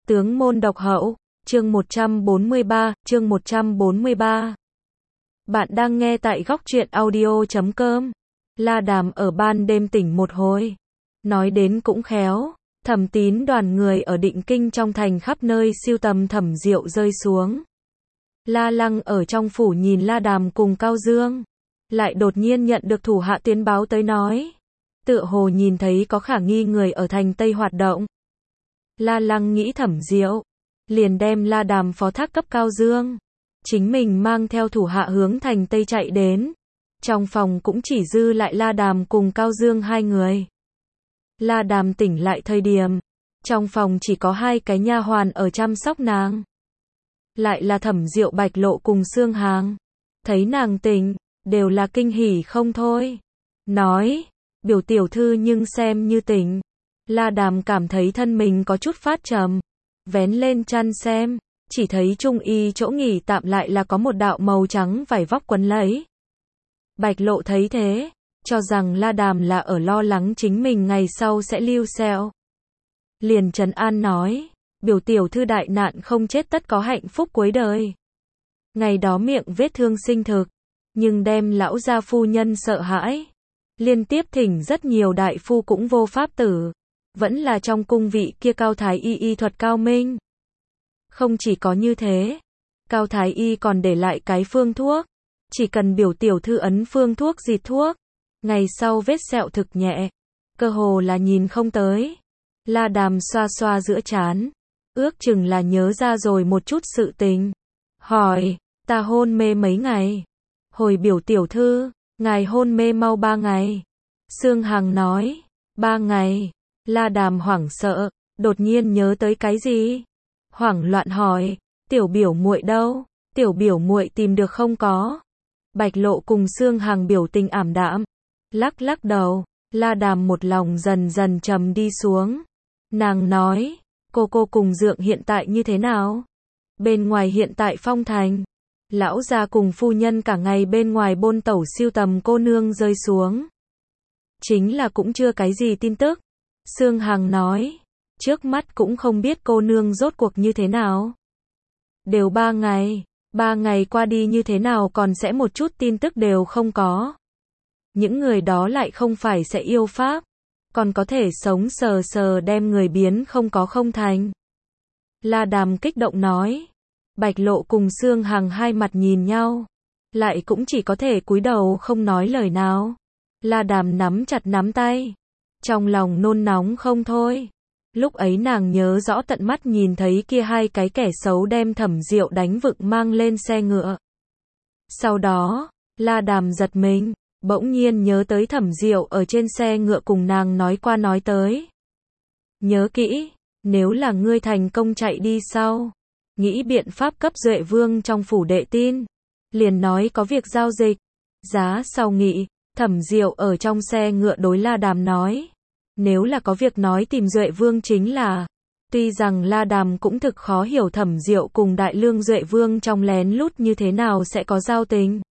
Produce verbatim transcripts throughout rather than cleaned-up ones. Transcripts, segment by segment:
Tướng môn độc hậu, chương một trăm bốn mươi ba, chương một trăm bốn mươi ba. Bạn đang nghe tại góc truyện audio chấm com. La Đàm ở ban đêm tỉnh một hồi. Nói đến cũng khéo, Thẩm Tín đoàn người ở Định Kinh trong thành khắp nơi siêu tầm Thẩm Diệu rơi xuống. La Lăng ở trong phủ nhìn La Đàm cùng Cao Dương, lại đột nhiên nhận được thủ hạ tiến báo tới nói, tựa hồ nhìn thấy có khả nghi người ở thành Tây hoạt động. La Lăng nghĩ Thẩm Diệu, liền đem La Đàm phó thác cấp Cao Dương, chính mình mang theo thủ hạ hướng thành Tây chạy đến. Trong phòng cũng chỉ dư lại La Đàm cùng Cao Dương hai người. La Đàm tỉnh lại thời điểm, trong phòng chỉ có hai cái nha hoàn ở chăm sóc nàng. Lại là Thẩm Diệu, Bạch Lộ cùng Xương Hàng. Thấy nàng tỉnh, đều là kinh hỉ không thôi. Nói, biểu tiểu thư nhưng xem như tỉnh. La Đàm cảm thấy thân mình có chút phát trầm. Vén lên chăn xem, chỉ thấy trung y chỗ nghỉ tạm lại là có một đạo màu trắng vải vóc quấn lấy. Bạch Lộ thấy thế, cho rằng La Đàm là ở lo lắng chính mình ngày sau sẽ lưu xẹo. Liền trấn an nói, biểu tiểu thư đại nạn không chết tất có hạnh phúc cuối đời. Ngày đó miệng vết thương sinh thực, nhưng đem lão gia phu nhân sợ hãi. Liên tiếp thỉnh rất nhiều đại phu cũng vô pháp tử. Vẫn là trong cung vị kia Cao Thái Y y thuật cao minh. Không chỉ có như thế, Cao Thái Y còn để lại cái phương thuốc. Chỉ cần biểu tiểu thư ấn phương thuốc dịt thuốc, ngày sau vết sẹo thực nhẹ, cơ hồ là nhìn không tới. La Đàm xoa xoa giữa trán, ước chừng là nhớ ra rồi một chút sự tình. Hỏi, ta hôn mê mấy ngày? Hồi biểu tiểu thư, ngài hôn mê mau ba ngày. Xương Hằng nói, ba ngày. La Đàm hoảng sợ, đột nhiên nhớ tới cái gì? Hoảng loạn hỏi, tiểu biểu muội đâu? Tiểu biểu muội tìm được không có? Bạch Lộ cùng Xương Hằng biểu tình ảm đạm, lắc lắc đầu. La Đàm một lòng dần dần trầm đi xuống. Nàng nói, cô cô cùng Dượng hiện tại như thế nào? Bên ngoài hiện tại phong thành, lão gia cùng phu nhân cả ngày bên ngoài bôn tẩu siêu tầm cô nương rơi xuống. Chính là cũng chưa cái gì tin tức. Xương Hằng nói, trước mắt cũng không biết cô nương rốt cuộc như thế nào. Đều ba ngày, ba ngày qua đi như thế nào còn sẽ một chút tin tức đều không có. Những người đó lại không phải sẽ yêu pháp, còn có thể sống sờ sờ đem người biến không có không thành. La Đàm kích động nói. Bạch Lộ cùng Xương Hằng hai mặt nhìn nhau, lại cũng chỉ có thể cúi đầu không nói lời nào. La Đàm nắm chặt nắm tay, trong lòng nôn nóng không thôi. Lúc ấy nàng nhớ rõ tận mắt nhìn thấy kia hai cái kẻ xấu đem Thẩm Diệu đánh vựng mang lên xe ngựa. Sau đó, La Đàm giật mình, bỗng nhiên nhớ tới Thẩm Diệu ở trên xe ngựa cùng nàng nói qua nói tới. Nhớ kỹ, nếu là ngươi thành công chạy đi sau, nghĩ biện pháp cấp Duệ Vương trong phủ đệ tin, liền nói có việc giao dịch. Giá sau nghị, Thẩm Diệu ở trong xe ngựa đối La Đàm nói, nếu là có việc nói tìm Duệ Vương chính là. Tuy rằng La Đàm cũng thực khó hiểu Thẩm Diệu cùng Đại Lương Duệ Vương trong lén lút như thế nào sẽ có giao tình.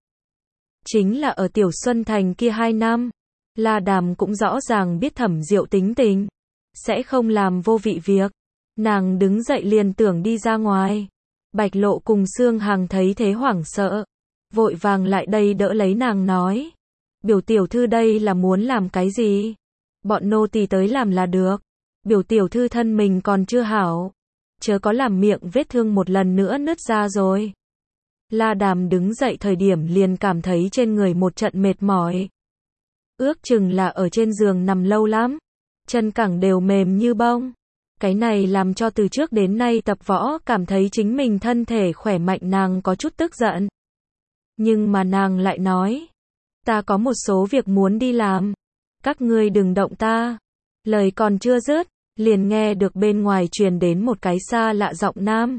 Chính là ở Tiểu Xuân Thành kia hai năm, La Đàm cũng rõ ràng biết Thẩm Diệu tính tình, sẽ không làm vô vị việc. Nàng đứng dậy liền tưởng đi ra ngoài. Bạch Lộ cùng Xương Hằng thấy thế hoảng sợ, vội vàng lại đây đỡ lấy nàng nói, biểu tiểu thư đây là muốn làm cái gì? Bọn nô tỳ tới làm là được. Biểu tiểu thư thân mình còn chưa hảo, chớ có làm miệng vết thương một lần nữa nứt ra rồi. La Đàm đứng dậy thời điểm liền cảm thấy trên người một trận mệt mỏi. Ước chừng là ở trên giường nằm lâu lắm, chân cẳng đều mềm như bông. Cái này làm cho từ trước đến nay tập võ cảm thấy chính mình thân thể khỏe mạnh nàng có chút tức giận. Nhưng mà nàng lại nói, ta có một số việc muốn đi làm, các ngươi đừng động ta. Lời còn chưa dứt, liền nghe được bên ngoài truyền đến một cái xa lạ giọng nam.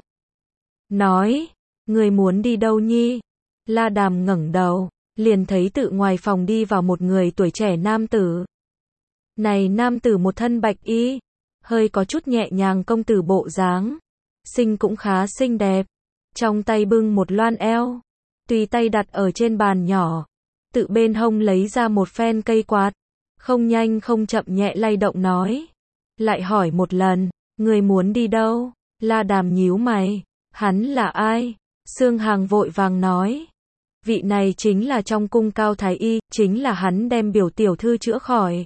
Nói, ngươi muốn đi đâu nhi? La Đàm ngẩng đầu, liền thấy tự ngoài phòng đi vào một người tuổi trẻ nam tử. Này nam tử một thân bạch y, hơi có chút nhẹ nhàng công tử bộ dáng, xinh cũng khá xinh đẹp, trong tay bưng một loan eo, tùy tay đặt ở trên bàn nhỏ, tự bên hông lấy ra một phen cây quạt, không nhanh không chậm nhẹ lay động nói, lại hỏi một lần, người muốn đi đâu? La Đàm nhíu mày, hắn là ai? Sương Hàng vội vàng nói, vị này chính là trong cung Cao Thái Y, chính là hắn đem biểu tiểu thư chữa khỏi.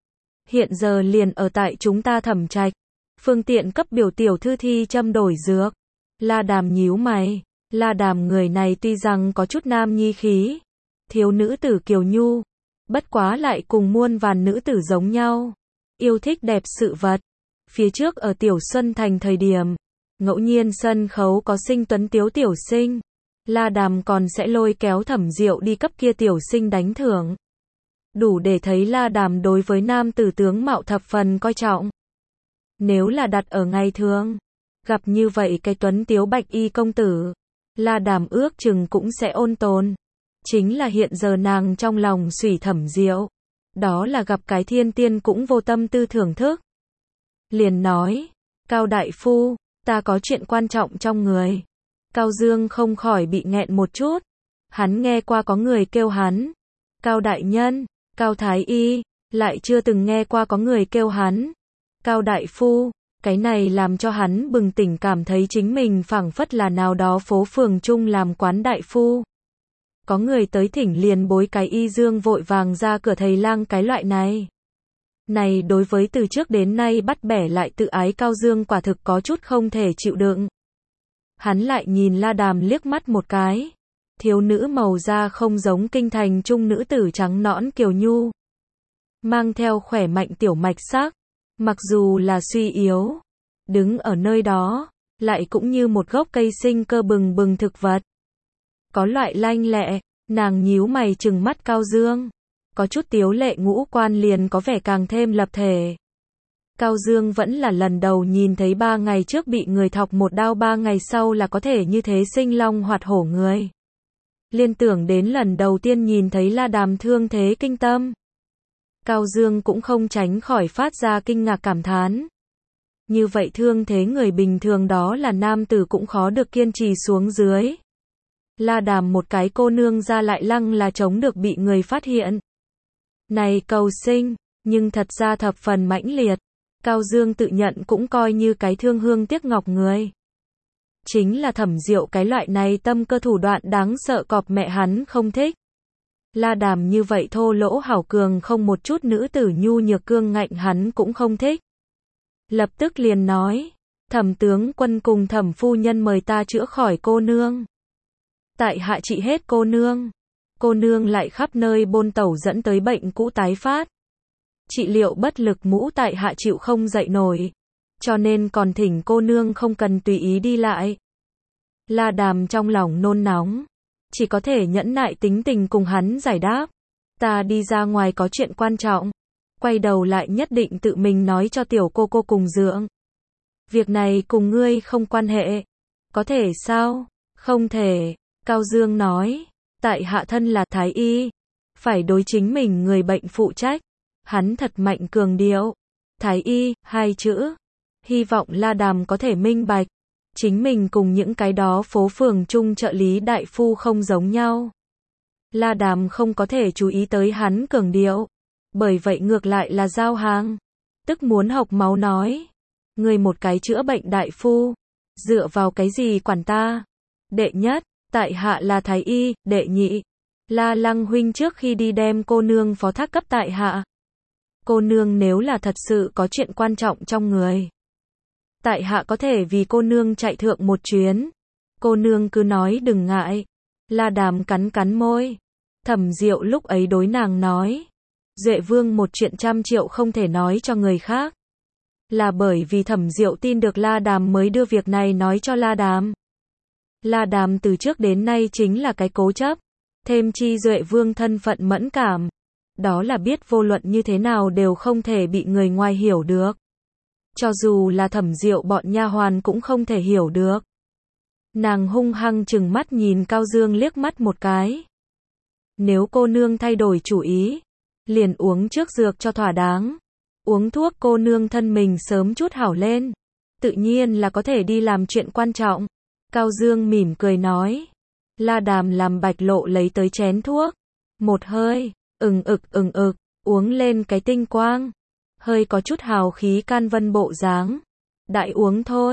Hiện giờ liền ở tại chúng ta Thẩm Trạch, phương tiện cấp biểu tiểu thư thi châm đổi dược. La Đàm nhíu mày, La Đàm người này tuy rằng có chút nam nhi khí, thiếu nữ tử kiều nhu, bất quá lại cùng muôn vàn nữ tử giống nhau, yêu thích đẹp sự vật. Phía trước ở Tiểu Xuân Thành thời điểm, ngẫu nhiên sân khấu có sinh tuấn tiếu tiểu sinh, La Đàm còn sẽ lôi kéo Thẩm Diệu đi cấp kia tiểu sinh đánh thưởng. Đủ để thấy La Đàm đối với nam tử tướng mạo thập phần coi trọng. Nếu là đặt ở ngày thường, gặp như vậy cái tuấn tiếu bạch y công tử, La Đàm ước chừng cũng sẽ ôn tồn. Chính là hiện giờ nàng trong lòng sủy Thẩm Diệu, đó là gặp cái thiên tiên cũng vô tâm tư thưởng thức. Liền nói, Cao đại phu, ta có chuyện quan trọng trong người. Cao Dương không khỏi bị nghẹn một chút. Hắn nghe qua có người kêu hắn Cao đại nhân, Cao thái y, lại chưa từng nghe qua có người kêu hắn Cao đại phu. Cái này làm cho hắn bừng tỉnh, cảm thấy chính mình phảng phất là nào đó phố phường chung làm quán đại phu. Có người tới thỉnh liền bối cái y dương vội vàng ra cửa thầy lang cái loại này. Này đối với từ trước đến nay bắt bẻ lại tự ái Cao Dương quả thực có chút không thể chịu đựng. Hắn lại nhìn La Đàm liếc mắt một cái. Thiếu nữ màu da không giống kinh thành trung nữ tử trắng nõn kiều nhu, mang theo khỏe mạnh tiểu mạch sắc, mặc dù là suy yếu, đứng ở nơi đó, lại cũng như một gốc cây sinh cơ bừng bừng thực vật. Có loại lanh lẹ, nàng nhíu mày trừng mắt Cao Dương, có chút tiếu lệ ngũ quan liền có vẻ càng thêm lập thể. Cao Dương vẫn là lần đầu nhìn thấy ba ngày trước bị người thọc một đao ba ngày sau là có thể như thế sinh long hoạt hổ người. Liên tưởng đến lần đầu tiên nhìn thấy La Đàm thương thế kinh tâm. Cao Dương cũng không tránh khỏi phát ra kinh ngạc cảm thán. Như vậy thương thế người bình thường đó là nam tử cũng khó được kiên trì xuống dưới. La Đàm một cái cô nương ra lại lăng là chống được bị người phát hiện. Này cầu sinh, nhưng thật ra thập phần mãnh liệt. Cao Dương tự nhận cũng coi như cái thương hương tiếc ngọc người. Chính là Thẩm Diệu cái loại này tâm cơ thủ đoạn đáng sợ cọp mẹ hắn không thích. La Đàm như vậy thô lỗ hảo cường không một chút nữ tử nhu nhược cương ngạnh hắn cũng không thích. Lập tức liền nói, Thẩm tướng quân cùng Thẩm phu nhân mời ta chữa khỏi cô nương. Tại hạ trị hết cô nương. Cô nương lại khắp nơi bôn tẩu dẫn tới bệnh cũ tái phát. Trị liệu bất lực mũ tại hạ chịu không dậy nổi. Cho nên còn thỉnh cô nương không cần tùy ý đi lại. La Đàm trong lòng nôn nóng, chỉ có thể nhẫn nại tính tình cùng hắn giải đáp. Ta đi ra ngoài có chuyện quan trọng. Quay đầu lại nhất định tự mình nói cho tiểu cô cô cùng dưỡng. Việc này cùng ngươi không quan hệ. Có thể sao? Không thể. Cao Dương nói, tại hạ thân là thái y, phải đối chính mình người bệnh phụ trách. Hắn thật mạnh cường điệu. Thái y, hai chữ. Hy vọng La Đàm có thể minh bạch. Chính mình cùng những cái đó phố phường chung trợ lý đại phu không giống nhau. La Đàm không có thể chú ý tới hắn cường điệu. Bởi vậy ngược lại là giao hàng. Tức muốn học máu nói. Người một cái chữa bệnh đại phu. Dựa vào cái gì quản ta? Đệ nhất, tại hạ là thái y. Đệ nhị, La Lăng huynh trước khi đi đem cô nương phó thác cấp tại hạ. Cô nương nếu là thật sự có chuyện quan trọng trong người, tại hạ có thể vì cô nương chạy thượng một chuyến. Cô nương cứ nói đừng ngại. La Đàm cắn cắn môi. Thẩm Diệu lúc ấy đối nàng nói, Duệ Vương một chuyện trăm triệu không thể nói cho người khác. Là bởi vì Thẩm Diệu tin được La Đàm mới đưa việc này nói cho La Đàm. La Đàm từ trước đến nay chính là cái cố chấp. Thêm chi Duệ Vương thân phận mẫn cảm. Đó là biết vô luận như thế nào đều không thể bị người ngoài hiểu được. Cho dù là Thẩm Diệu bọn nha hoàn cũng không thể hiểu được. Nàng hung hăng chừng mắt nhìn Cao Dương liếc mắt một cái. Nếu cô nương thay đổi chủ ý, liền uống trước dược cho thỏa đáng. Uống thuốc cô nương thân mình sớm chút hảo lên, tự nhiên là có thể đi làm chuyện quan trọng. Cao Dương mỉm cười nói. La Đàm làm Bạch Lộ lấy tới chén thuốc. Một hơi, ừng ực ừng ực, uống lên cái tinh quang. Hơi có chút hào khí can vân bộ dáng. Đại uống thôi.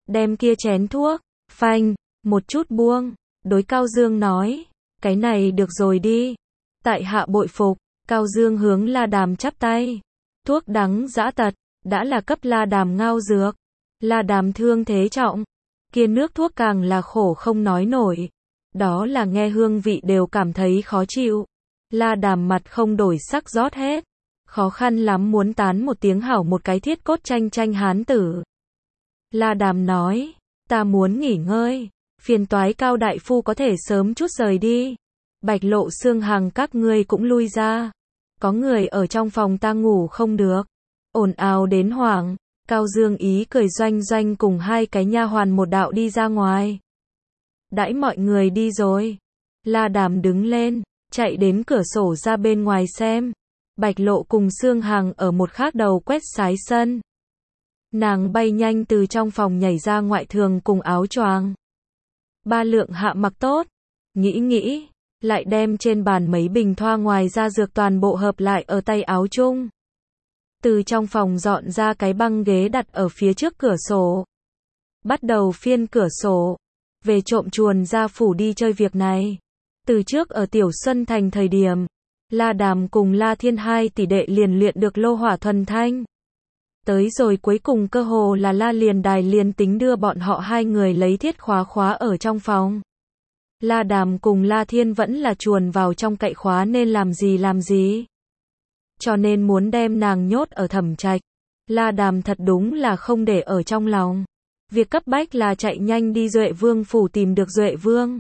đem kia chén thuốc, phanh, một chút buông, đối Cao Dương nói, cái này được rồi đi. Tại hạ bội phục, Cao Dương hướng La Đàm chắp tay. Thuốc đắng dã tật, đã là cấp La Đàm ngao dược. La Đàm thương thế trọng, kia nước thuốc càng là khổ không nói nổi. Đó là nghe hương vị đều cảm thấy khó chịu. La Đàm mặt không đổi sắc rót hết. Khó khăn lắm muốn tán một tiếng hảo một cái thiết cốt tranh tranh hán tử. La Đàm nói, ta muốn nghỉ ngơi, phiền toái Cao đại phu có thể sớm chút rời đi. Bạch Lộ Xương Hằng các ngươi cũng lui ra. Có người ở trong phòng ta ngủ không được. Ồn ào đến hoảng, Cao Dương ý cười doanh doanh cùng hai cái nha hoàn một đạo đi ra ngoài. Đãi mọi người đi rồi. La Đàm đứng lên, chạy đến cửa sổ ra bên ngoài xem. Bạch Lộ cùng Xương Hằng ở một khác đầu quét sái sân. Nàng bay nhanh từ trong phòng nhảy ra ngoại thường cùng áo choàng. Ba lượng hạ mặc tốt, nghĩ nghĩ, lại đem trên bàn mấy bình thoa ngoài ra dược toàn bộ hợp lại ở tay áo chung. Từ trong phòng dọn ra cái băng ghế đặt ở phía trước cửa sổ. Bắt đầu phiên cửa sổ, về trộm chuồn ra phủ đi chơi việc này. Từ trước ở Tiểu Xuân Thành thời điểm, La Đàm cùng La Thiên hai tỷ đệ liền luyện được lô hỏa thuần thanh. Tới rồi cuối cùng cơ hồ là La liền đài liền tính đưa bọn họ hai người lấy thiết khóa khóa ở trong phòng. La Đàm cùng La Thiên vẫn là chuồn vào trong cậy khóa nên làm gì làm gì. Cho nên muốn đem nàng nhốt ở Thẩm Trạch. La Đàm thật đúng là không để ở trong lòng. Việc cấp bách là chạy nhanh đi Duệ Vương phủ tìm được Duệ Vương.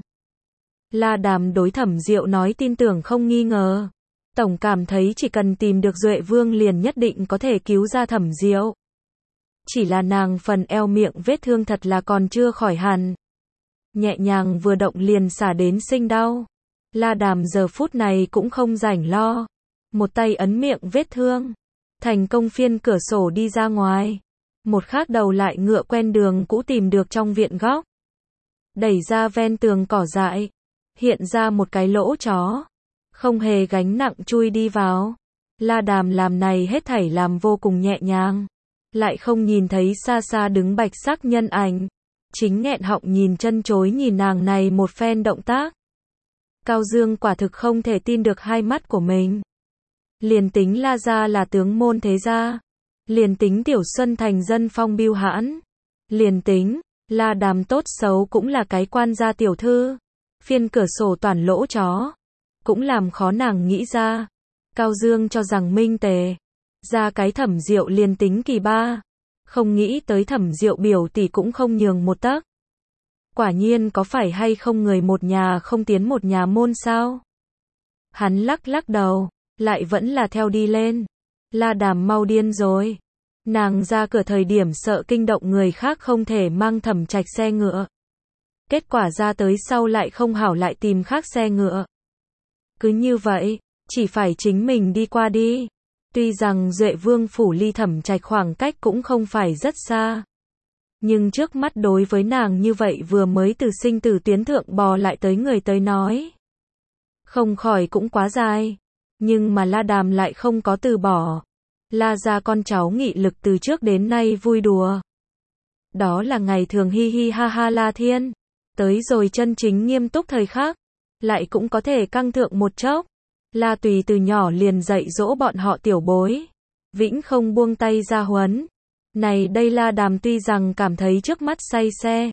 La Đàm đối Thẩm Diệu nói tin tưởng không nghi ngờ. Tổng cảm thấy chỉ cần tìm được Duệ Vương liền nhất định có thể cứu ra Thẩm Diệu. Chỉ là nàng phần eo miệng vết thương thật là còn chưa khỏi hẳn. Nhẹ nhàng vừa động liền xả đến sinh đau. La Đàm giờ phút này cũng không rảnh lo. Một tay ấn miệng vết thương. Thành công phiên cửa sổ đi ra ngoài. Một khác đầu lại ngựa quen đường cũ tìm được trong viện góc. Đẩy ra ven tường cỏ dại. Hiện ra một cái lỗ chó. Không hề gánh nặng chui đi vào. La Đàm làm này hết thảy làm vô cùng nhẹ nhàng. Lại không nhìn thấy xa xa đứng bạch sắc nhân ảnh. Chính nghẹn họng nhìn chân chối nhìn nàng này một phen động tác. Cao Dương quả thực không thể tin được hai mắt của mình. Liền tính La gia là tướng môn thế gia. Liền tính Tiểu Xuân Thành dân phong biêu hãn. Liền tính, La Đàm tốt xấu cũng là cái quan gia tiểu thư. Phiên cửa sổ toàn lỗ chó. Cũng làm khó nàng nghĩ ra. Cao Dương cho rằng minh tề. Ra cái Thẩm Diệu liền tính kỳ ba. Không nghĩ tới Thẩm Diệu biểu tỷ cũng không nhường một tấc. Quả nhiên có phải hay không người một nhà không tiến một nhà môn sao? Hắn lắc lắc đầu, lại vẫn là theo đi lên. La Đàm mau điên rồi. Nàng ra cửa thời điểm sợ kinh động người khác không thể mang Thẩm Trạch xe ngựa. Kết quả ra tới sau lại không hảo lại tìm khác xe ngựa. Cứ như vậy, chỉ phải chính mình đi qua đi. Tuy rằng Duệ Vương phủ ly Thẩm Trạch khoảng cách cũng không phải rất xa. Nhưng trước mắt đối với nàng như vậy vừa mới từ sinh tử tuyến thượng bò lại tới người tới nói. Không khỏi cũng quá dài. Nhưng mà La Đàm lại không có từ bỏ. La gia con cháu nghị lực từ trước đến nay vui đùa. Đó là ngày thường hi hi ha ha La Thiên. Tới rồi chân chính nghiêm túc thời khắc. Lại cũng có thể căng thượng một chốc. La Tùy từ nhỏ liền dạy dỗ bọn họ tiểu bối. Vĩnh không buông tay ra huấn. Này đây La Đàm tuy rằng cảm thấy trước mắt say xe.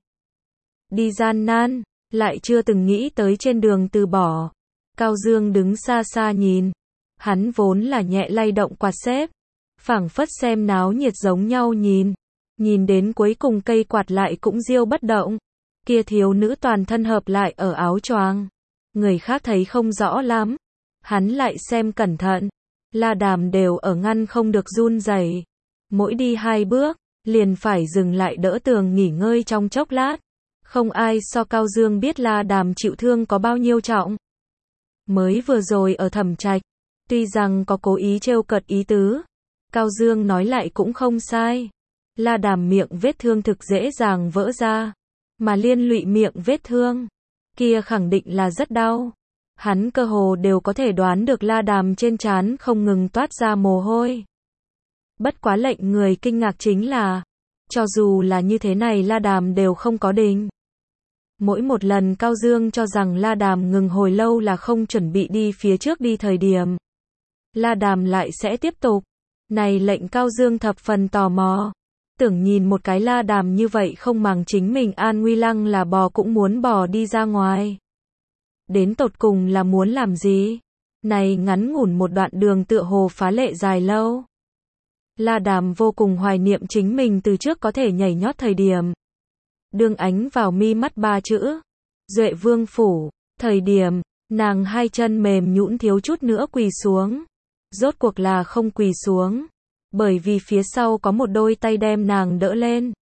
Đi gian nan, lại chưa từng nghĩ tới trên đường từ bỏ. Cao Dương đứng xa xa nhìn. Hắn vốn là nhẹ lay động quạt xếp. Phảng phất xem náo nhiệt giống nhau nhìn. Nhìn đến cuối cùng cây quạt lại cũng diêu bất động. Kia thiếu nữ toàn thân hợp lại ở áo choàng. Người khác thấy không rõ lắm. Hắn lại xem cẩn thận. La Đàm đều ở ngăn không được run rẩy. Mỗi đi hai bước, liền phải dừng lại đỡ tường nghỉ ngơi trong chốc lát. Không ai so Cao Dương biết La Đàm chịu thương có bao nhiêu trọng. Mới vừa rồi ở Thẩm Trạch, tuy rằng có cố ý trêu cợt ý tứ, Cao Dương nói lại cũng không sai. La Đàm miệng vết thương thực dễ dàng vỡ ra, mà liên lụy miệng vết thương, kia khẳng định là rất đau. Hắn cơ hồ đều có thể đoán được La Đàm trên trán không ngừng toát ra mồ hôi. Bất quá lệnh người kinh ngạc chính là, Cho dù là như thế này La Đàm đều không có định. Mỗi một lần Cao Dương cho rằng La Đàm ngừng hồi lâu là không chuẩn bị đi phía trước đi thời điểm, La Đàm lại sẽ tiếp tục. Này lệnh Cao Dương thập phần tò mò. Tưởng nhìn một cái La Đàm như vậy không màng chính mình an nguy lăng là bò cũng muốn bò đi ra ngoài. Đến tột cùng là muốn làm gì? Này ngắn ngủn một đoạn đường tựa hồ phá lệ dài lâu. La Đàm vô cùng hoài niệm chính mình từ trước có thể nhảy nhót thời điểm. Đương ánh vào mi mắt ba chữ Duệ Vương phủ, thời điểm nàng hai chân mềm nhũn thiếu chút nữa quỳ xuống. Rốt cuộc là không quỳ xuống, bởi vì phía sau có một đôi tay đem nàng đỡ lên.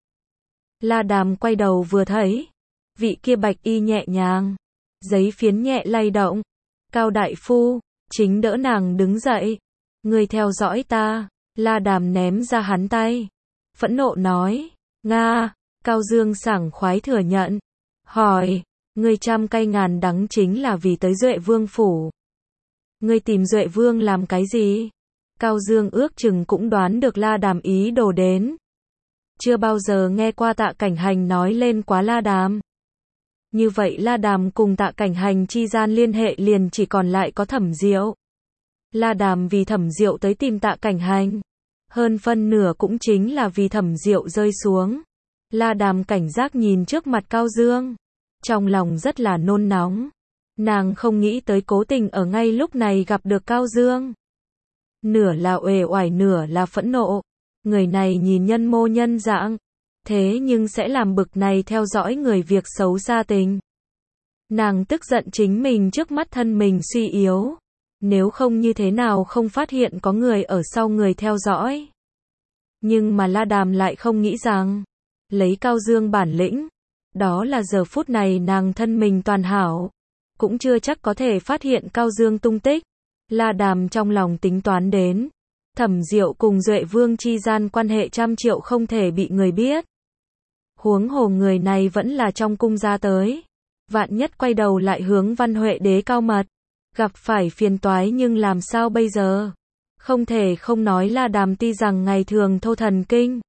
La Đàm quay đầu vừa thấy, vị kia bạch y nhẹ nhàng, giấy phiến nhẹ lay động. Cao đại phu chính đỡ nàng đứng dậy. Ngươi theo dõi ta. La Đàm ném ra hắn tay, phẫn nộ nói, Nga. Cao Dương sảng khoái thừa nhận, hỏi, ngươi trăm cây ngàn đắng chính là vì tới Duệ Vương phủ. Ngươi tìm Duệ Vương làm cái gì? Cao Dương ước chừng cũng đoán được La Đàm ý đồ đến. Chưa bao giờ nghe qua Tạ Cảnh Hành nói lên quá La Đàm. Như vậy La Đàm cùng Tạ Cảnh Hành chi gian liên hệ liền chỉ còn lại có Thẩm Diệu. La Đàm vì Thẩm Diệu tới tìm Tạ Cảnh Hành. Hơn phân nửa cũng chính là vì Thẩm Diệu rơi xuống. La Đàm cảnh giác nhìn trước mặt Cao Dương. Trong lòng rất là nôn nóng. Nàng không nghĩ tới cố tình ở ngay lúc này gặp được Cao Dương. Nửa là uể oải nửa là phẫn nộ. Người này nhìn nhân mô nhân dạng. Thế nhưng sẽ làm bực này theo dõi người việc xấu xa tình. Nàng tức giận chính mình trước mắt thân mình suy yếu. Nếu không như thế nào không phát hiện có người ở sau người theo dõi. Nhưng mà La Đàm lại không nghĩ rằng, lấy Cao Dương bản lĩnh, đó là giờ phút này nàng thân mình toàn hảo, cũng chưa chắc có thể phát hiện Cao Dương tung tích. La Đàm trong lòng tính toán đến, Thẩm Diệu cùng Duệ Vương chi gian quan hệ trăm triệu không thể bị người biết. Huống hồ người này vẫn là trong cung ra tới. Vạn nhất quay đầu lại hướng Văn Huệ Đế cao mật, gặp phải phiền toái nhưng làm sao bây giờ? Không thể không nói La Đàm tuy rằng ngày thường thô thần kinh.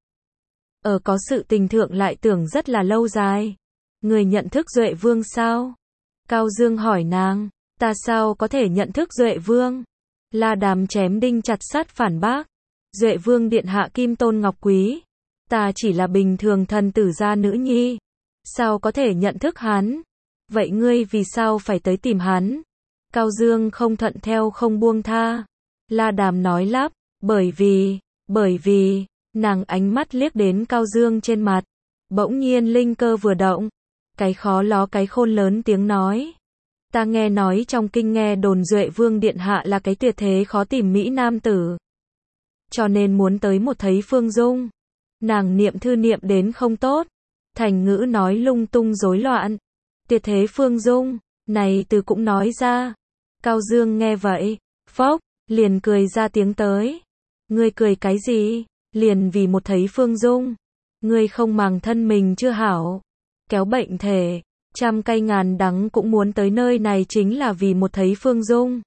Ở có sự tình thượng lại tưởng rất là lâu dài. Người nhận thức Duệ Vương sao? Cao Dương hỏi nàng, ta sao có thể nhận thức Duệ Vương? La Đàm chém đinh chặt sắt phản bác. Duệ Vương điện hạ Kim Tôn Ngọc Quý. Ta chỉ là bình thường thần tử gia nữ nhi. Sao có thể nhận thức hắn? Vậy ngươi vì sao phải tới tìm hắn? Cao Dương không thuận theo không buông tha. La Đàm nói lắp, bởi vì, bởi vì, nàng ánh mắt liếc đến Cao Dương trên mặt. Bỗng nhiên linh cơ vừa động. Cái khó ló cái khôn lớn tiếng nói. Ta nghe nói trong kinh nghe đồn Duệ Vương điện hạ là cái tuyệt thế khó tìm mỹ nam tử. Cho nên muốn tới một thấy Phương Dung. Nàng niệm thư niệm đến không tốt. Thành ngữ nói lung tung rối loạn. Tuyệt thế Phương Dung, này từ cũng nói ra. Cao Dương nghe vậy, phốc, liền cười ra tiếng tới. Ngươi cười cái gì? Liền vì một thấy Phương Dung. Ngươi không màng thân mình chưa hảo. Kéo bệnh thể, trăm cây ngàn đắng cũng muốn tới nơi này chính là vì một thấy Phương Dung.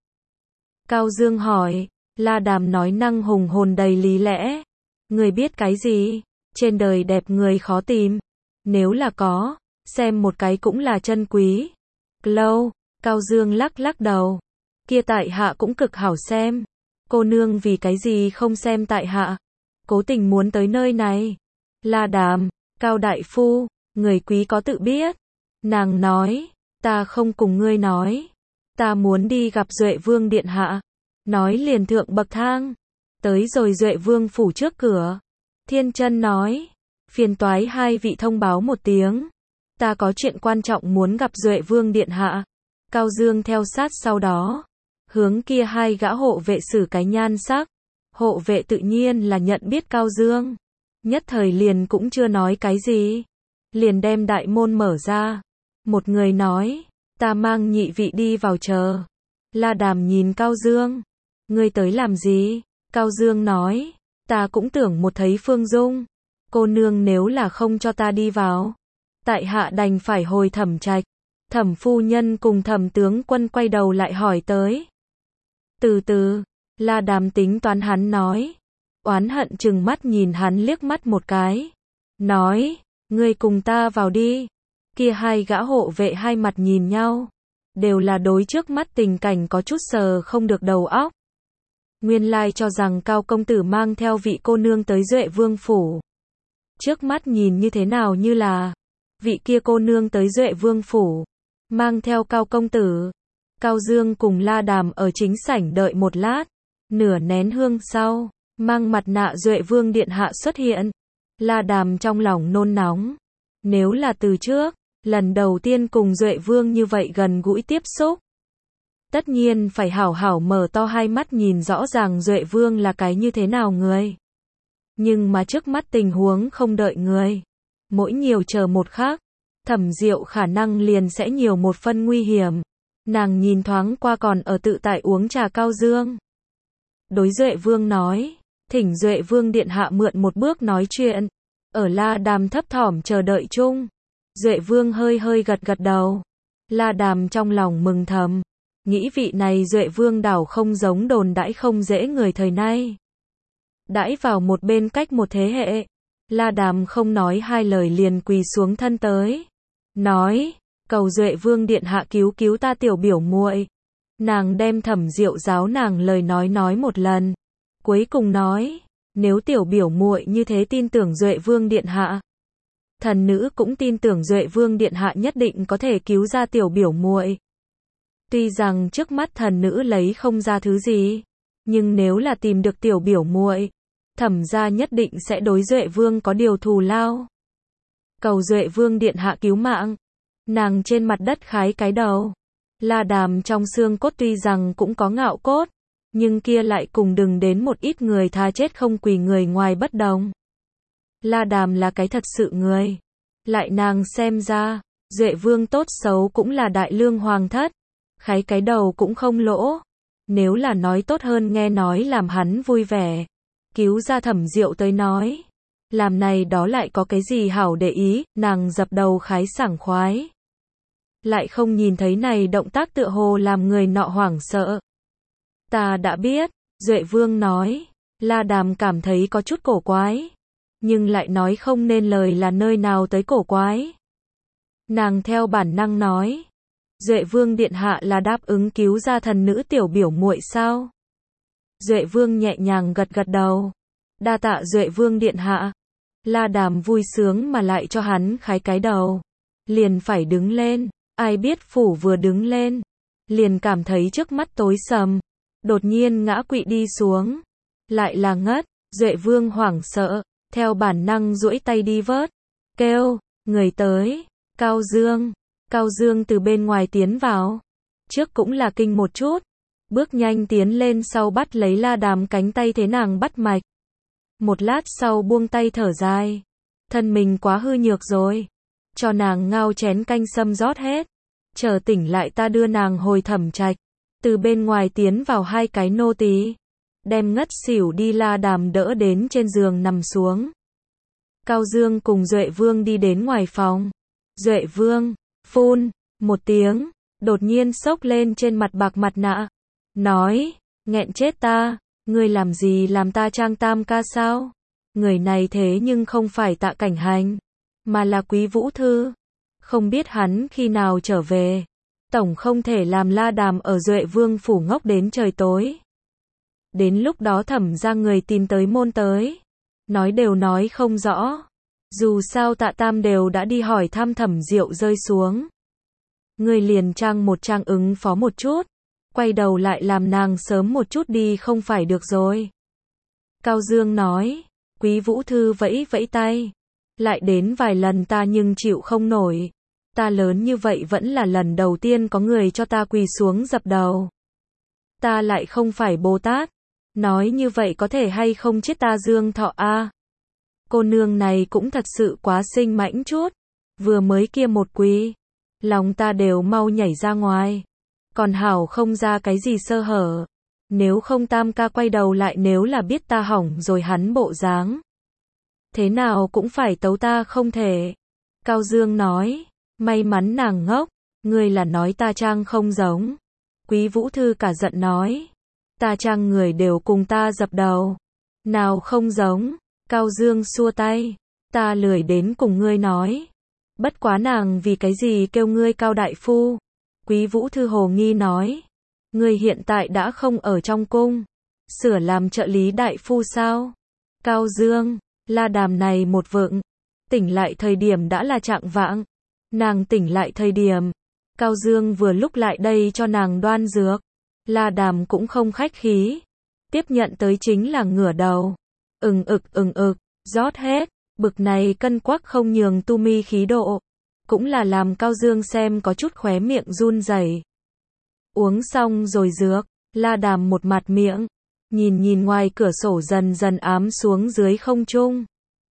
Cao Dương hỏi, La Đàm nói năng hùng hồn đầy lý lẽ. Ngươi biết cái gì? Trên đời đẹp người khó tìm. Nếu là có, xem một cái cũng là chân quý. Lâu, Cao Dương lắc lắc đầu. Kia tại hạ cũng cực hảo xem. Cô nương vì cái gì không xem tại hạ? Cố tình muốn tới nơi này. La Đàm, Cao đại phu, người quý có tự biết. Nàng nói, ta không cùng ngươi nói. Ta muốn đi gặp Duệ Vương điện hạ. Nói liền thượng bậc thang. Tới rồi Duệ Vương phủ trước cửa. Thiên Chân nói, phiền toái hai vị thông báo một tiếng. Ta có chuyện quan trọng muốn gặp Duệ Vương điện hạ. Cao Dương theo sát sau đó. Hướng kia hai gã hộ vệ xử cái nhan sắc. Hộ vệ tự nhiên là nhận biết Cao Dương. Nhất thời liền cũng chưa nói cái gì. Liền đem đại môn mở ra. Một người nói, ta mang nhị vị đi vào chờ. La Đàm nhìn Cao Dương. Ngươi tới làm gì? Cao Dương nói, ta cũng tưởng một thấy Phương Dung. Cô nương nếu là không cho ta đi vào, tại hạ đành phải hồi Thẩm trạch. Thẩm phu nhân cùng Thẩm tướng quân quay đầu lại hỏi tới. Từ từ, La Đàm tính toán hắn nói. Oán hận chừng mắt nhìn hắn liếc mắt một cái. nói, ngươi cùng ta vào đi. Kia hai gã hộ vệ hai mặt nhìn nhau, đều là đối trước mắt tình cảnh có chút sờ không được đầu óc. Nguyên lai cho rằng Cao công tử mang theo vị cô nương tới Duệ Vương phủ. Trước mắt nhìn như thế nào như là vị kia cô nương tới Duệ Vương phủ, mang theo Cao công tử. Cao Dương cùng La Đàm ở chính sảnh đợi một lát, nửa nén hương sau, mang mặt nạ Duệ Vương điện hạ xuất hiện. La Đàm trong lòng nôn nóng. Nếu là từ trước, lần đầu tiên cùng Duệ Vương như vậy gần gũi tiếp xúc, tất nhiên phải hảo hảo mở to hai mắt nhìn rõ ràng Duệ Vương là cái như thế nào người. Nhưng mà trước mắt tình huống không đợi người. Mỗi nhiều chờ một khắc, Thẩm Diệu khả năng liền sẽ nhiều một phân nguy hiểm. Nàng nhìn thoáng qua còn ở tự tại uống trà Cao Dương. Đối Duệ Vương nói, thỉnh Duệ Vương điện hạ mượn một bước nói chuyện. Ở La Đàm thấp thỏm chờ đợi chung, Duệ Vương hơi hơi gật gật đầu. La Đàm trong lòng mừng thầm, nghĩ vị này Duệ Vương đảo không giống đồn đãi không dễ người thời nay. Đãi vào một bên cách một thế hệ, La Đàm không nói hai lời liền quỳ xuống thân tới, nói, cầu Duệ Vương điện hạ cứu cứu ta tiểu biểu muội. Nàng đem Thẩm Diệu giáo nàng lời nói nói một lần, cuối cùng nói, nếu tiểu biểu muội như thế tin tưởng Duệ Vương điện hạ, thần nữ cũng tin tưởng Duệ Vương điện hạ nhất định có thể cứu ra tiểu biểu muội. Tuy rằng trước mắt thần nữ lấy không ra thứ gì, nhưng nếu là tìm được tiểu biểu muội, Thẩm gia nhất định sẽ đối Duệ Vương có điều thù lao. Cầu Duệ Vương điện hạ cứu mạng. Nàng trên mặt đất khái cái đầu. La Đàm trong xương cốt tuy rằng cũng có ngạo cốt, nhưng kia lại cùng đừng đến một ít người tha chết không quỳ người ngoài bất đồng. La Đàm là cái thật sự người. Lại nàng xem ra, Duệ Vương tốt xấu cũng là đại lương hoàng thất. Khái cái đầu cũng không lỗ. Nếu là nói tốt hơn nghe nói làm hắn vui vẻ. Cứu ra Thẩm Diệu tới nói. Làm này đó lại có cái gì hảo để ý, nàng dập đầu khái sảng khoái. Lại không nhìn thấy này động tác tựa hồ làm người nọ hoảng sợ. Ta đã biết, Duệ Vương nói. La Đàm cảm thấy có chút cổ quái, nhưng lại nói không nên lời là nơi nào tới cổ quái. Nàng theo bản năng nói, Duệ Vương điện hạ là đáp ứng cứu ra thần nữ tiểu biểu muội sao? Duệ Vương nhẹ nhàng gật gật đầu. Đa tạ Duệ Vương điện hạ. La Đàm vui sướng mà lại cho hắn khái cái đầu. Liền phải đứng lên, ai biết phủ vừa đứng lên, liền cảm thấy trước mắt tối sầm, đột nhiên ngã quỵ đi xuống. Lại là ngất, Duệ Vương hoảng sợ, theo bản năng duỗi tay đi vớt, kêu, người tới, Cao Dương. Cao Dương từ bên ngoài tiến vào, trước cũng là kinh một chút, bước nhanh tiến lên sau bắt lấy La Đàm cánh tay thế nàng bắt mạch. Một lát sau buông tay thở dài, thân mình quá hư nhược rồi, cho nàng ngao chén canh sâm rót hết, chờ tỉnh lại ta đưa nàng hồi Thẩm trạch. Từ bên ngoài tiến vào hai cái nô tỳ, đem ngất xỉu đi La Đàm đỡ đến trên giường nằm xuống. Cao Dương cùng Duệ Vương đi đến ngoài phòng. Duệ Vương phun một tiếng, đột nhiên xốc lên trên mặt bạc mặt nạ, nói, nghẹn chết ta, ngươi làm gì làm ta trang tam ca sao? Người này thế nhưng không phải Tạ Cảnh Hành, mà là Quý Vũ Thư. Không biết hắn khi nào trở về. Tổng không thể làm La Đàm ở Duệ Vương phủ ngốc đến trời tối. Đến lúc đó Thẩm ra người tìm tới môn tới, nói đều nói không rõ. Dù sao Tạ Tam đều đã đi hỏi thăm Thẩm Diệu rơi xuống. Người liền trang một trang ứng phó một chút, quay đầu lại làm nàng sớm một chút đi không phải được rồi. Cao Dương nói, Quý Vũ Thư vẫy vẫy tay, lại đến vài lần ta nhưng chịu không nổi. Ta lớn như vậy vẫn là lần đầu tiên có người cho ta quỳ xuống dập đầu. Ta lại không phải Bồ Tát, nói như vậy có thể hay không chết ta Dương thọ a. À? Cô nương này cũng thật sự quá sinh mãnh chút, vừa mới kia một quỳ, lòng ta đều mau nhảy ra ngoài. Còn hảo không ra cái gì sơ hở, nếu không Tam ca quay đầu lại nếu là biết ta hỏng rồi hắn bộ dáng, thế nào cũng phải tấu ta không thể. Cao Dương nói, may mắn nàng ngốc, ngươi là nói ta trang không giống. Quý Vũ Thư cả giận nói, ta trang người đều cùng ta dập đầu, nào không giống. Cao Dương xua tay, ta lười đến cùng ngươi nói. Bất quá nàng vì cái gì kêu ngươi Cao đại phu? Quý Vũ Thư hồ nghi nói. Ngươi hiện tại đã không ở trong cung, sửa làm trợ lý đại phu sao? Cao Dương, La Đàm này một vựng, tỉnh lại thời điểm đã là trạng vạng. Nàng tỉnh lại thời điểm, Cao Dương vừa lúc lại đây cho nàng đoan dược. La Đàm cũng không khách khí, tiếp nhận tới chính là ngửa đầu. Ừng ực ừng ực, rót hết, bực này cân quắc không nhường tu mi khí độ. Cũng là làm Cao Dương xem có chút khóe miệng run rẩy. Uống xong rồi dược, La Đàm một mặt miệng, nhìn nhìn ngoài cửa sổ dần dần ám xuống dưới không trung.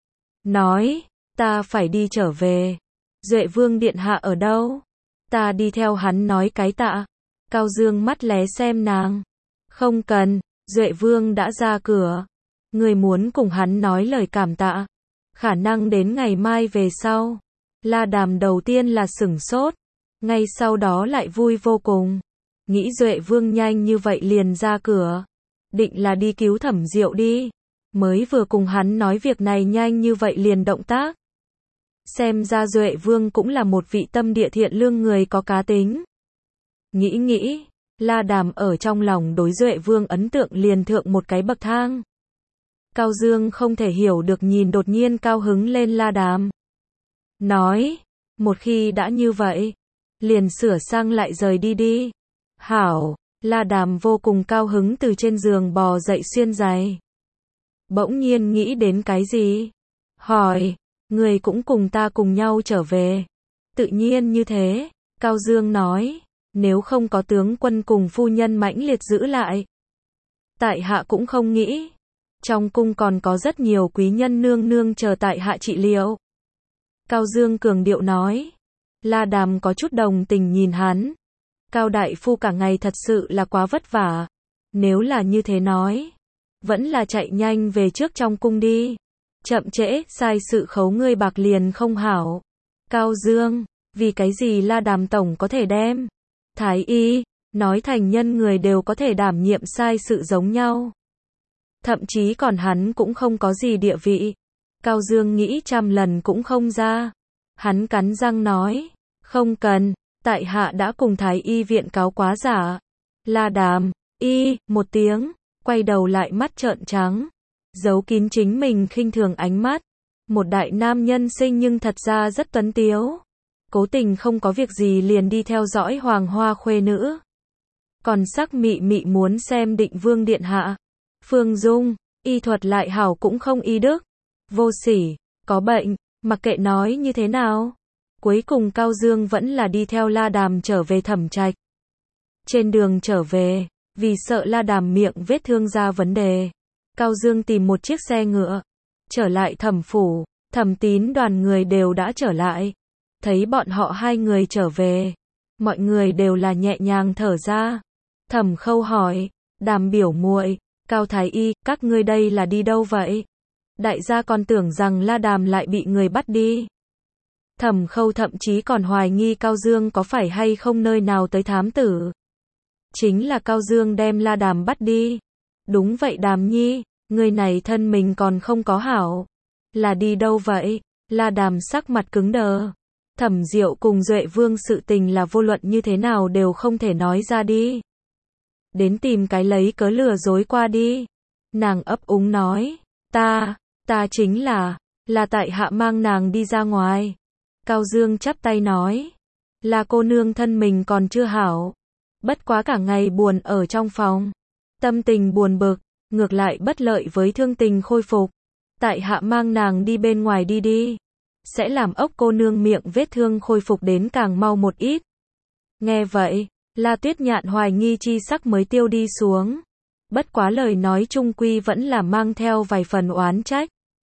Nói, ta phải đi trở về. Duệ Vương điện hạ ở đâu? Ta đi theo hắn nói cái tạ. Cao Dương mắt lé xem nàng. Không cần, Duệ Vương đã ra cửa. Người muốn cùng hắn nói lời cảm tạ. Khả năng đến ngày mai về sau. La Đàm đầu tiên là sửng sốt, ngay sau đó lại vui vô cùng. Nghĩ Duệ Vương nhanh như vậy liền ra cửa, định là đi cứu Thẩm Diệu đi. Mới vừa cùng hắn nói việc này nhanh như vậy liền động tác. Xem ra Duệ Vương cũng là một vị tâm địa thiện lương người có cá tính. Nghĩ nghĩ, La Đàm ở trong lòng đối Duệ Vương ấn tượng liền thượng một cái bậc thang. Cao Dương không thể hiểu được nhìn đột nhiên cao hứng lên La Đàm. Nói, một khi đã như vậy, liền sửa sang lại rời đi đi. Hảo, La Đàm vô cùng cao hứng từ trên giường bò dậy xuyên giày. Bỗng nhiên nghĩ đến cái gì? Hỏi, người cũng cùng ta cùng nhau trở về. Tự nhiên như thế, Cao Dương nói, nếu không có tướng quân cùng phu nhân mãnh liệt giữ lại. Tại hạ cũng không nghĩ. Trong cung còn có rất nhiều quý nhân nương nương chờ tại hạ trị liệu. Cao Dương cường điệu nói. La Đàm có chút đồng tình nhìn hắn. Cao đại phu cả ngày thật sự là quá vất vả. Nếu là như thế nói, vẫn là chạy nhanh về trước trong cung đi. Chậm trễ, sai sự khấu ngươi bạc liền không hảo. Cao Dương, vì cái gì La Đàm tổng có thể đem thái y, nói thành nhân người đều có thể đảm nhiệm sai sự giống nhau. Thậm chí còn hắn cũng không có gì địa vị. Cao Dương nghĩ trăm lần cũng không ra. Hắn cắn răng nói, không cần, tại hạ đã cùng thái y viện cáo quá giả. La Đàm, y, một tiếng, quay đầu lại mắt trợn trắng, giấu kín chính mình khinh thường ánh mắt. Một đại nam nhân sinh nhưng thật ra rất tuấn tiếu. Cố tình không có việc gì liền đi theo dõi hoàng hoa khuê nữ. Còn sắc mị mị muốn xem Định Vương điện hạ. Phương Dung, y thuật lại hảo cũng không y đức. Vô sỉ, có bệnh, mặc kệ nói như thế nào. Cuối cùng Cao Dương vẫn là đi theo La Đàm trở về Thẩm Trạch. Trên đường trở về, vì sợ La Đàm miệng vết thương ra vấn đề, Cao Dương tìm một chiếc xe ngựa, trở lại Thẩm phủ. Thẩm Tín đoàn người đều đã trở lại. Thấy bọn họ hai người trở về, mọi người đều là nhẹ nhàng thở ra. Thẩm Khâu hỏi, Đàm biểu muội, Cao thái y, các ngươi đây là đi đâu vậy? Đại gia còn tưởng rằng La Đàm lại bị người bắt đi. Thẩm Khâu thậm chí còn hoài nghi Cao Dương có phải hay không nơi nào tới thám tử. Chính là Cao Dương đem La Đàm bắt đi. Đúng vậy Đàm nhi, người này thân mình còn không có hảo. Là đi đâu vậy? La Đàm sắc mặt cứng đờ. Thẩm Diệu cùng Duệ Vương sự tình là vô luận như thế nào đều không thể nói ra đi. Đến tìm cái lấy cớ lừa dối qua đi. Nàng ấp úng nói, ta, ta chính là, là tại hạ mang nàng đi ra ngoài. Cao Dương chắp tay nói, là cô nương thân mình còn chưa hảo. Bất quá cả ngày buồn ở trong phòng. Tâm tình buồn bực, ngược lại bất lợi với thương tình khôi phục. Tại hạ mang nàng đi bên ngoài đi đi. Sẽ làm ốc cô nương miệng vết thương khôi phục đến càng mau một ít. Nghe vậy, La Tuyết Nhạn hoài nghi chi sắc mới tiêu đi xuống. Bất quá lời nói chung quy vẫn là mang theo vài phần oán trách.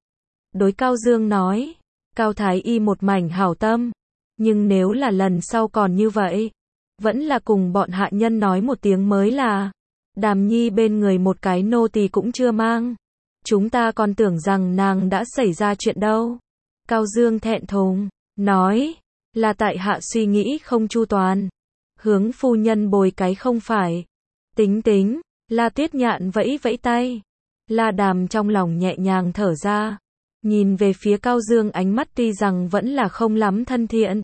Đối Cao Dương nói, Cao thái y một mảnh hảo tâm. Nhưng nếu là lần sau còn như vậy, vẫn là cùng bọn hạ nhân nói một tiếng mới là. Đàm nhi bên người một cái nô tỳ cũng chưa mang. Chúng ta còn tưởng rằng nàng đã xảy ra chuyện đâu. Cao Dương thẹn thùng, nói, là tại hạ suy nghĩ không chu toàn. Hướng phu nhân bồi cái không phải. Tính tính, La Tuyết Nhạn vẫy vẫy tay. La Đàm trong lòng nhẹ nhàng thở ra. nhìn về phía Cao Dương ánh mắt tuy rằng vẫn là không lắm thân thiện.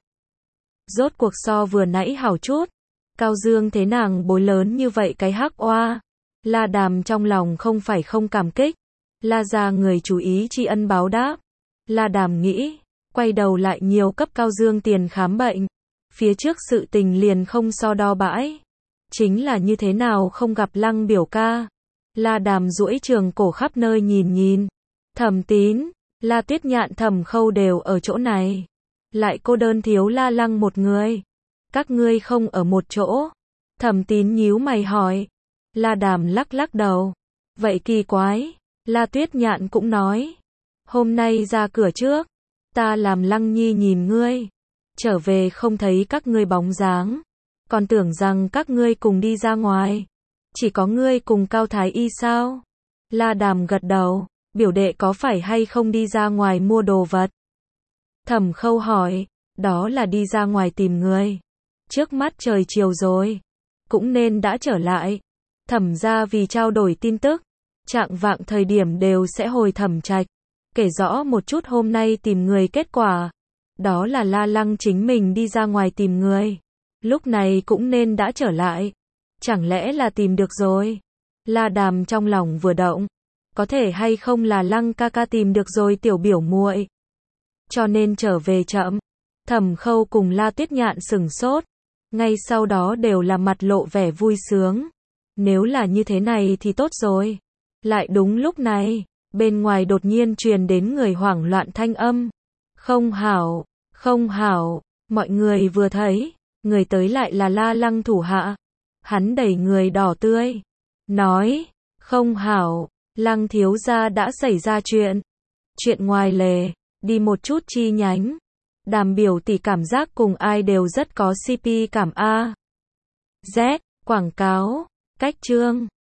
Rốt cuộc so vừa nãy hảo chút. Cao Dương thế nàng bối lớn như vậy cái hắc oa. La Đàm trong lòng không phải không cảm kích. La gia người chú ý tri ân báo đáp. La Đàm nghĩ, quay đầu lại nhiều cấp Cao Dương tiền khám bệnh. Phía trước sự tình liền không so đo bãi. Chính là như thế nào không gặp Lăng biểu ca. La Đàm duỗi trường cổ khắp nơi nhìn nhìn. Thẩm Tín, La Tuyết Nhạn, Thẩm Khâu đều ở chỗ này. Lại cô đơn thiếu La Lăng một người. Các ngươi không ở một chỗ. Thẩm Tín nhíu mày hỏi. La Đàm lắc lắc đầu. Vậy kỳ quái. La Tuyết Nhạn cũng nói. Hôm nay ra cửa trước. Ta làm Lăng Nhi nhìn ngươi. Trở về không thấy các ngươi bóng dáng. Còn tưởng rằng các ngươi cùng đi ra ngoài. Chỉ có ngươi cùng Cao Thái Y sao? La Đàm gật đầu. Biểu đệ có phải hay không đi ra ngoài mua đồ vật? Thẩm Khâu hỏi. Đó là đi ra ngoài tìm người. Trước mắt trời chiều rồi. Cũng nên đã trở lại. Thẩm gia vì trao đổi tin tức. Trạng vạng thời điểm đều sẽ hồi Thẩm Trạch. Kể rõ một chút hôm nay tìm người kết quả. Đó là La Lăng chính mình đi ra ngoài tìm người. Lúc này cũng nên đã trở lại. Chẳng lẽ là tìm được rồi? La Đàm trong lòng vừa động. Có thể hay không là Lăng ca ca tìm được rồi tiểu biểu muội. Cho nên trở về chậm. Thẩm Khâu cùng La Tuyết Nhạn sửng sốt. Ngay sau đó đều là mặt lộ vẻ vui sướng. Nếu là như thế này thì tốt rồi. Lại đúng lúc này, bên ngoài đột nhiên truyền đến người hoảng loạn thanh âm. Không hảo, không hảo, mọi người vừa thấy, người tới lại là La Lăng thủ hạ. Hắn đẩy người đỏ tươi, nói, không hảo, Lăng thiếu gia đã xảy ra chuyện. Chuyện ngoài lề, đi một chút chi nhánh. Đàm biểu tỷ cảm giác cùng ai đều rất có xê pê cảm a. Z, quảng cáo, cách chương.